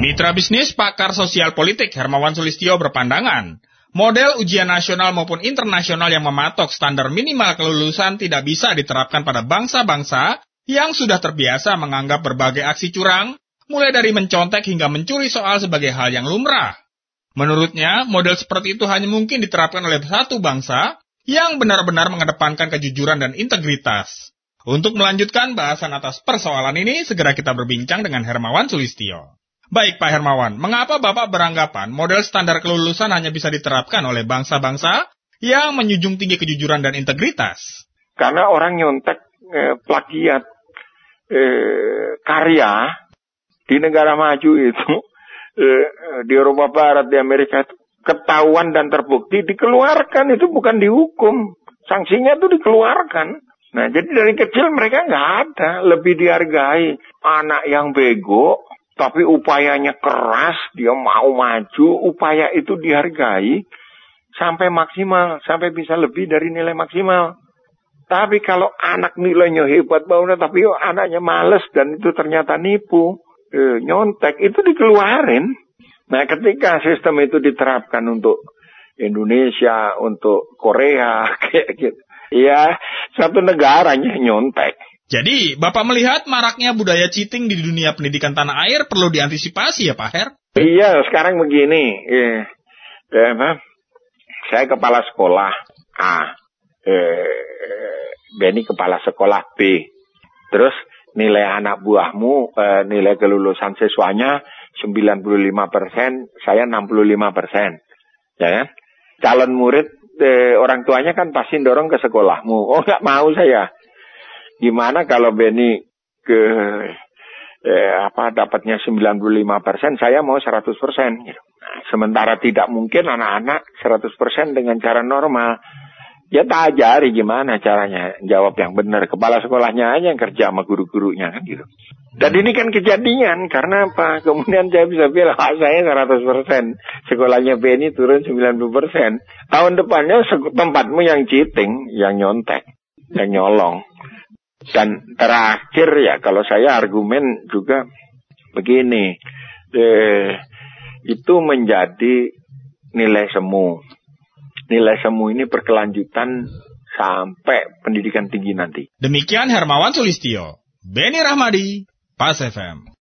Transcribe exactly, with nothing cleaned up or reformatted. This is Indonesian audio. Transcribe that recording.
Mitra bisnis pakar sosial politik Hermawan Sulistyo berpandangan, model ujian nasional maupun internasional yang mematok standar minimal kelulusan tidak bisa diterapkan pada bangsa-bangsa yang sudah terbiasa menganggap berbagai aksi curang, mulai dari mencontek hingga mencuri soal sebagai hal yang lumrah. Menurutnya, model seperti itu hanya mungkin diterapkan oleh satu bangsa yang benar-benar mengedepankan kejujuran dan integritas. Untuk melanjutkan bahasan atas persoalan ini, segera kita berbincang dengan Hermawan Sulistyo. Baik Pak Hermawan, mengapa Bapak beranggapan model standar kelulusan hanya bisa diterapkan oleh bangsa-bangsa yang menjunjung tinggi kejujuran dan integritas? Karena orang nyontek eh, plagiat eh, karya di negara maju itu, di Eropa Barat, di Amerika itu ketahuan dan terbukti dikeluarkan, itu bukan dihukum, sanksinya itu dikeluarkan. Nah, jadi dari kecil mereka nggak ada, lebih dihargai anak yang bego tapi upayanya keras, dia mau maju, upaya itu dihargai sampai maksimal, sampai bisa lebih dari nilai maksimal. Tapi kalau anak nilainya hebat banget tapi anaknya males dan itu ternyata nipu, E, nyontek, itu dikeluarin. Nah, ketika sistem itu diterapkan untuk Indonesia, untuk Korea, kayak gitu, ya satu negaranya nyontek. Jadi, Bapak melihat maraknya budaya cheating di dunia pendidikan tanah air perlu diantisipasi ya Pak Her? Iya, sekarang begini, eh, eh, apa? Saya kepala sekolah A, eh, Benny kepala sekolah B, terus nilai anak buahmu, eh, nilai kelulusan siswanya sembilan puluh lima persen, saya enam puluh lima persen. Ya kan? Calon murid, eh, orang tuanya kan pasti dorong ke sekolahmu. Oh, nggak mau saya. Gimana kalau Benny ke eh, apa dapatnya sembilan puluh lima persen, saya mau seratus persen. Nah, sementara tidak mungkin anak-anak seratus persen dengan cara normal. Ya tak ajari gimana caranya jawab yang benar. Kepala sekolahnya aja yang kerja sama guru-gurunya kan gitu. Dan ini kan kejadian karena apa? Kemudian saya bisa bilang, ah, saya seratus persen. Sekolahnya Benny turun sembilan puluh persen. Tahun depannya tempatmu yang cheating, yang nyontek, yang nyolong. Dan terakhir ya kalau saya argumen juga begini. Eh, itu menjadi nilai semu. Nilai semu ini berkelanjutan sampai pendidikan tinggi nanti. Demikian Hermawan Sulistyo, Benny Rahmadi, Pas F M.